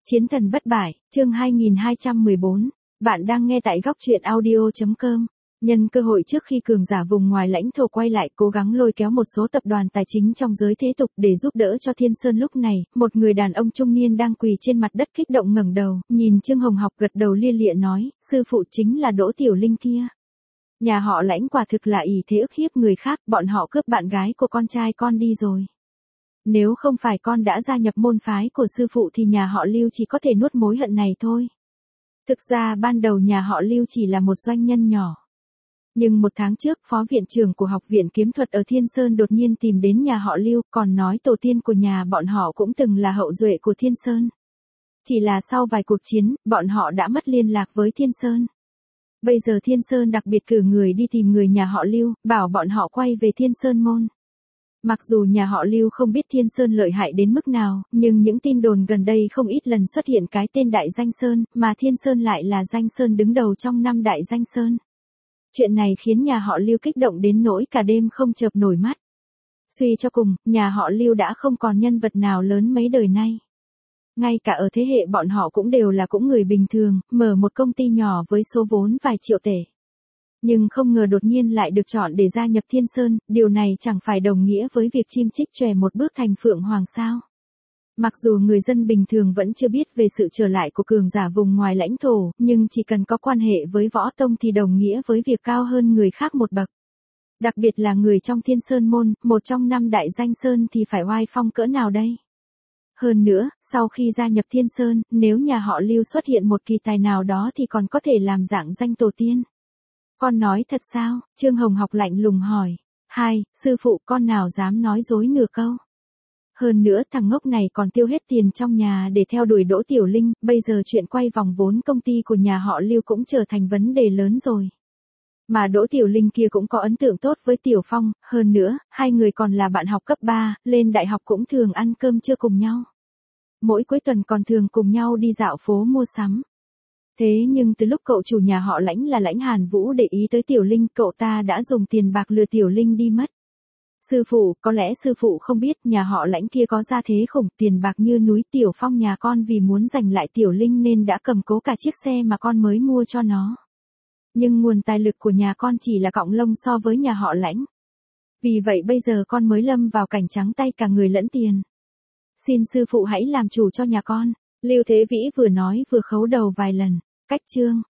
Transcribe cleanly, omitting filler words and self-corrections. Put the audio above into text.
Chiến thần bất bại, chương 2214. Bạn đang nghe tại góc truyện audio.com. Nhân cơ hội trước khi cường giả vùng ngoài lãnh thổ quay lại cố gắng lôi kéo một số tập đoàn tài chính trong giới thế tục để giúp đỡ cho Thiên Sơn lúc này, một người đàn ông trung niên đang quỳ trên mặt đất kích động ngẩng đầu, nhìn Trương Hồng Học gật đầu lia lịa nói, sư phụ chính là Đỗ Tiểu Linh kia. Nhà họ Lãnh quả thực là ỷ thế ức hiếp người khác, bọn họ cướp bạn gái của con trai con đi rồi. Nếu không phải con đã gia nhập môn phái của sư phụ thì nhà họ Lưu chỉ có thể nuốt mối hận này thôi. Thực ra ban đầu nhà họ Lưu chỉ là một doanh nhân nhỏ. Nhưng một tháng trước, phó viện trưởng của Học viện Kiếm thuật ở Thiên Sơn đột nhiên tìm đến nhà họ Lưu, còn nói tổ tiên của nhà bọn họ cũng từng là hậu duệ của Thiên Sơn. Chỉ là sau vài cuộc chiến, bọn họ đã mất liên lạc với Thiên Sơn. Bây giờ Thiên Sơn đặc biệt cử người đi tìm người nhà họ Lưu, bảo bọn họ quay về Thiên Sơn môn. Mặc dù nhà họ Lưu không biết Thiên Sơn lợi hại đến mức nào, nhưng những tin đồn gần đây không ít lần xuất hiện cái tên Đại Danh Sơn, mà Thiên Sơn lại là Danh Sơn đứng đầu trong 5 Đại Danh Sơn. Chuyện này khiến nhà họ Lưu kích động đến nỗi cả đêm không chợp nổi mắt. Suy cho cùng, nhà họ Lưu đã không còn nhân vật nào lớn mấy đời nay. Ngay cả ở thế hệ bọn họ cũng đều là người bình thường, mở một công ty nhỏ với số vốn vài triệu tệ. Nhưng không ngờ đột nhiên lại được chọn để gia nhập Thiên Sơn, điều này chẳng phải đồng nghĩa với việc chim chích chòe một bước thành Phượng Hoàng sao. Mặc dù người dân bình thường vẫn chưa biết về sự trở lại của cường giả vùng ngoài lãnh thổ, nhưng chỉ cần có quan hệ với võ tông thì đồng nghĩa với việc cao hơn người khác một bậc. Đặc biệt là người trong Thiên Sơn môn, một trong 5 Đại Danh Sơn thì phải oai phong cỡ nào đây. Hơn nữa, sau khi gia nhập Thiên Sơn, nếu nhà họ Lưu xuất hiện một kỳ tài nào đó thì còn có thể làm dạng danh tổ tiên. Con nói thật sao? Trương Hồng Học lạnh lùng hỏi. Sư phụ con nào dám nói dối nửa câu. Hơn nữa thằng ngốc này còn tiêu hết tiền trong nhà để theo đuổi Đỗ Tiểu Linh, bây giờ chuyện quay vòng vốn công ty của nhà họ Lưu cũng trở thành vấn đề lớn rồi. Mà Đỗ Tiểu Linh kia cũng có ấn tượng tốt với Tiểu Phong, hơn nữa, hai người còn là bạn học cấp 3, lên đại học cũng thường ăn cơm trưa cùng nhau. Mỗi cuối tuần còn thường cùng nhau đi dạo phố mua sắm. Thế nhưng từ lúc cậu chủ nhà họ Lãnh là Lãnh Hàn Vũ để ý tới Tiểu Linh, cậu ta đã dùng tiền bạc lừa Tiểu Linh đi mất. Sư phụ, có lẽ sư phụ không biết nhà họ Lãnh kia có gia thế khủng, tiền bạc như núi. Tiểu Phong nhà con vì muốn giành lại Tiểu Linh nên đã cầm cố cả chiếc xe mà con mới mua cho nó. Nhưng nguồn tài lực của nhà con chỉ là cọng lông so với nhà họ Lãnh. Vì vậy bây giờ con mới lâm vào cảnh trắng tay cả người lẫn tiền. Xin sư phụ hãy làm chủ cho nhà con. Lưu Thế Vĩ vừa nói vừa khấu đầu vài lần. Cách chương.